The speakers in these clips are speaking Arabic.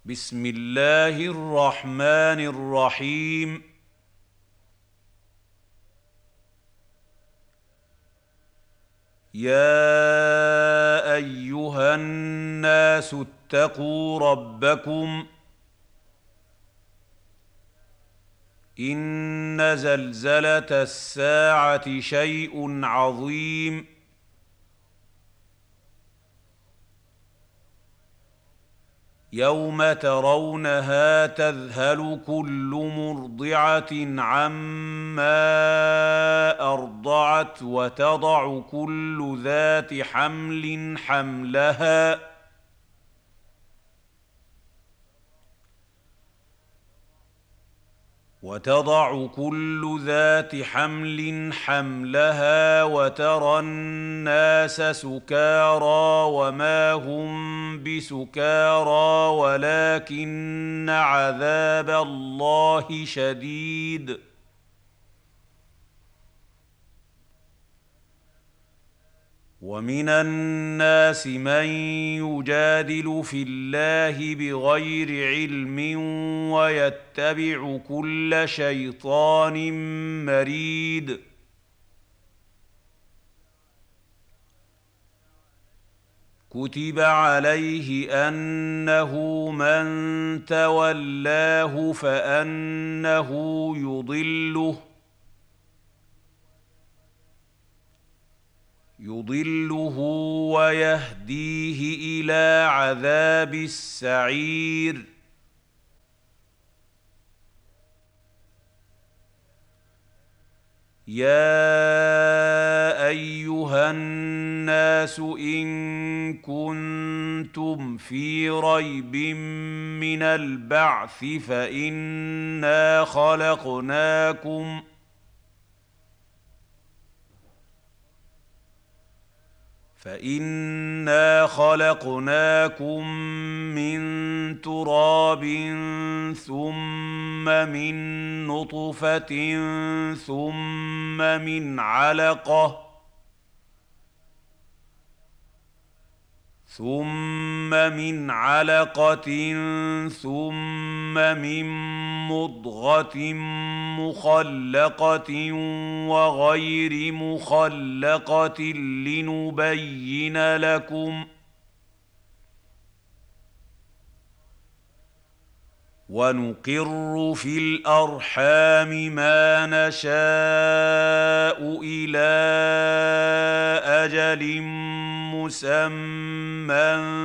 بسم الله الرحمن الرحيم. يا أيها الناس اتقوا ربكم. إن زلزلة الساعة شيء عظيم. يوم ترونها تذهل كل مرضعة عما أرضعت وتضع كل ذات حمل حملها وترى الناس سكارى وما هم بسكارى ولكن عذاب الله شديد. ومن الناس من يجادل في الله بغير علم ويتبع كل شيطان مريد. كتب عليه أنه من تولاه فأنه يضله ويهديه إلى عذاب السعير. يا أيها الناس إن كنتم في ريب من البعث فإنا خلقناكم من تراب ثم من نطفة ثم من علقة ثم من مضغة مخلقة وغير مخلقة لنبين لكم. ونقر في الأرحام ما نشاء إلى أجل مسمى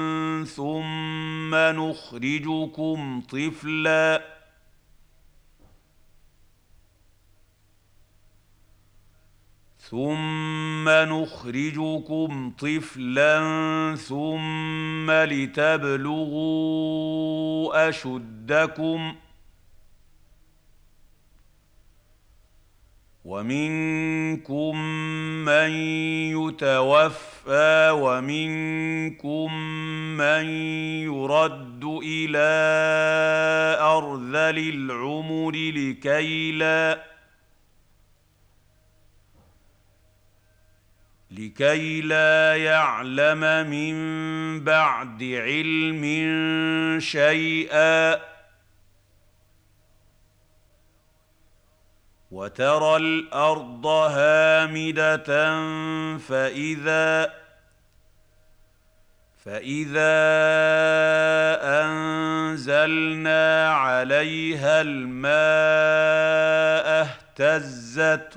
ثم نخرجكم طفلا ثم لتبلغوا أشدكم. ومنكم من يتوفى ومنكم من يرد إلى أرذل العمر لكي لا يعلم من بعد علم شيئا. وترى الأرض هامدة فإذا أنزلنا عليها الماء اهتزت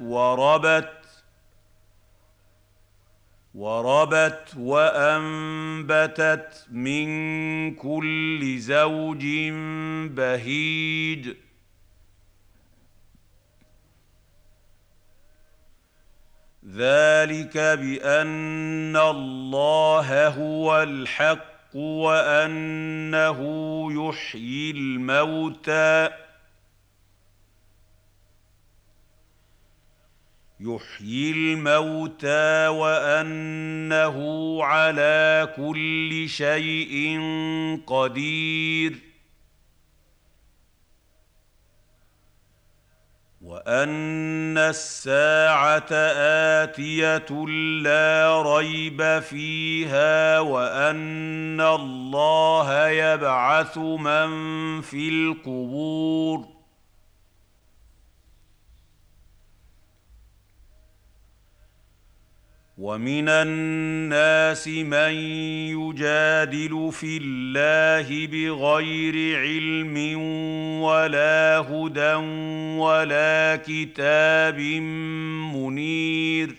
وربت وأنبتت من كل زوج بهيج. ذلك بأن الله هو الحق وأنه يحيي الموتى وأنه على كل شيء قدير. وان الساعه اتيه لا ريب فيها وان الله يبعث من في القبور ومن الناس من يجادل في الله بغير علم ولا هدى ولا كتاب منير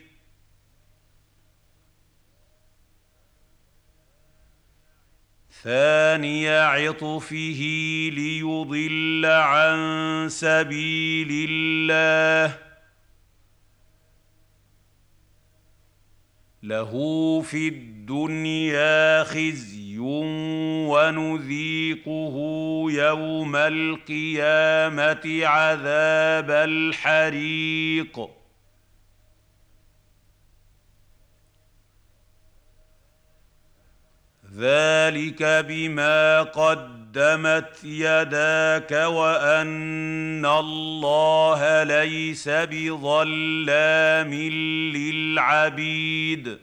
ثاني عطفه ليضل عن سبيل الله له في الدنيا خزي ونذيقه يوم القيامه عذاب الحريق ذلك بما قدمت يداك وان الله ليس بظلام للعبيد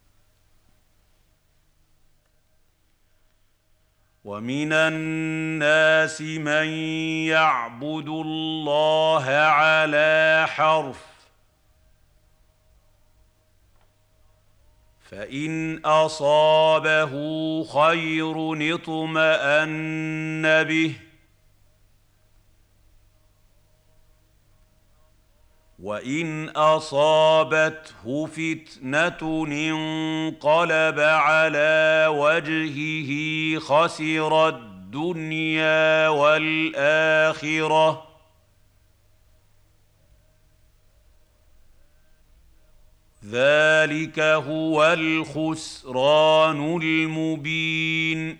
ومن الناس من يعبد الله على حرف فان اصابه خير اطمأن به وان اصابته فتنه انقلب على وجهه خسر الدنيا والاخره ذلك هو الخسران المبين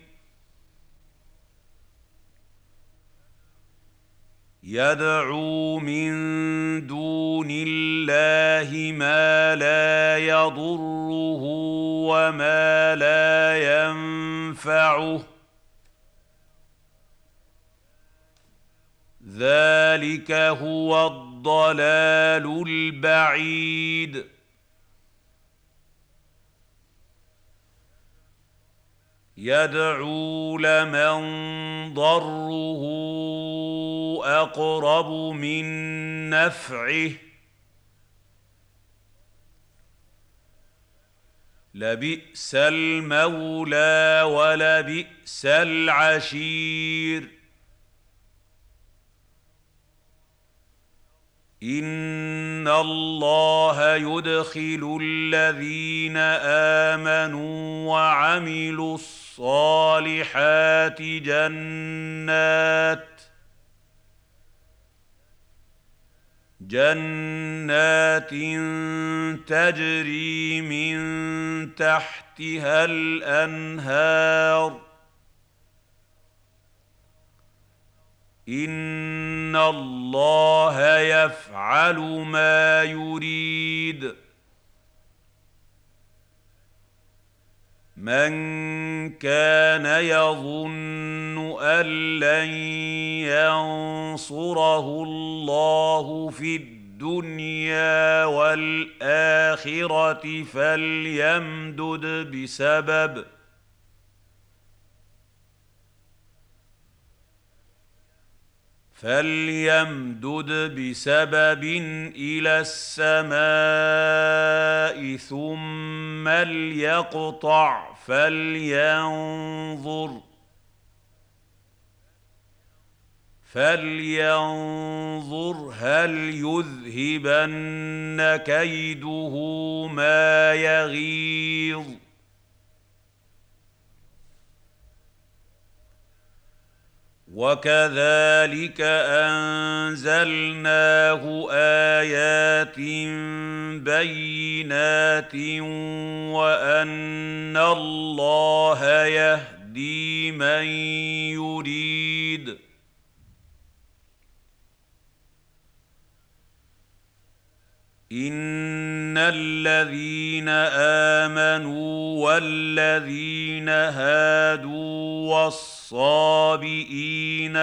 يدعو من دون الله ما لا يضره وما لا ينفعه ذلك هو الضلال البعيد يدعو لمن ضره اقرب من نفعه لبئس المولى ولبئس العشير ان الله يدخل الذين امنوا وعملوا الصالحات جنات تجري من تحتها الانهار ان الله يفعل ما يريد من كان يظن ان لن ينصره الله في الدنيا والاخره فليمدد بسبب إلى السماء ثم ليقطع فلينظر هل يذهبن كيده ما يغيظ وكذلك انزلناه ايات بينات وان الله يهدي من يريد ان الذين آمنوا والذين هادوا والصابئين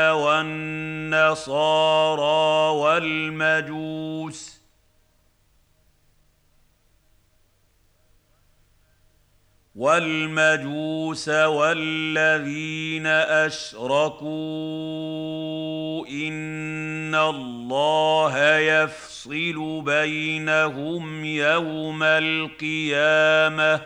والنصارى والمجوس والذين أشركوا إن الله يفصل بينهم يوم القيامة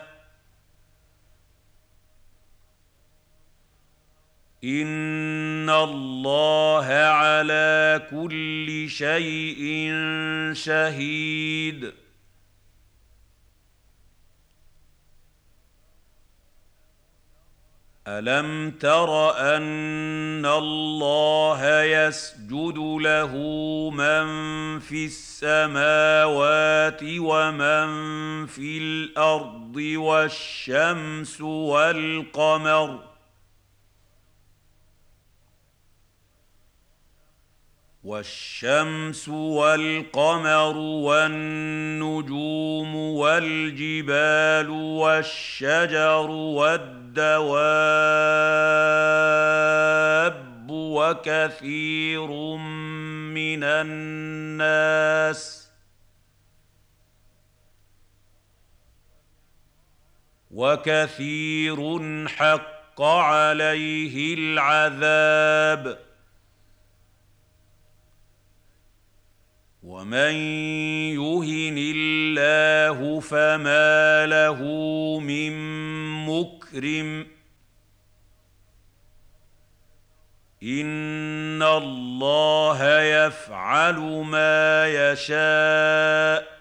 إن الله على كل شيء شهيد. ألم تر أن الله يسجد له من في السماوات ومن في الأرض والشمس والقمر والنجوم والجبال والشجر والدواب وكثير حق عليه العذاب ومن يهن الله فما له من مكرم إن الله يفعل ما يشاء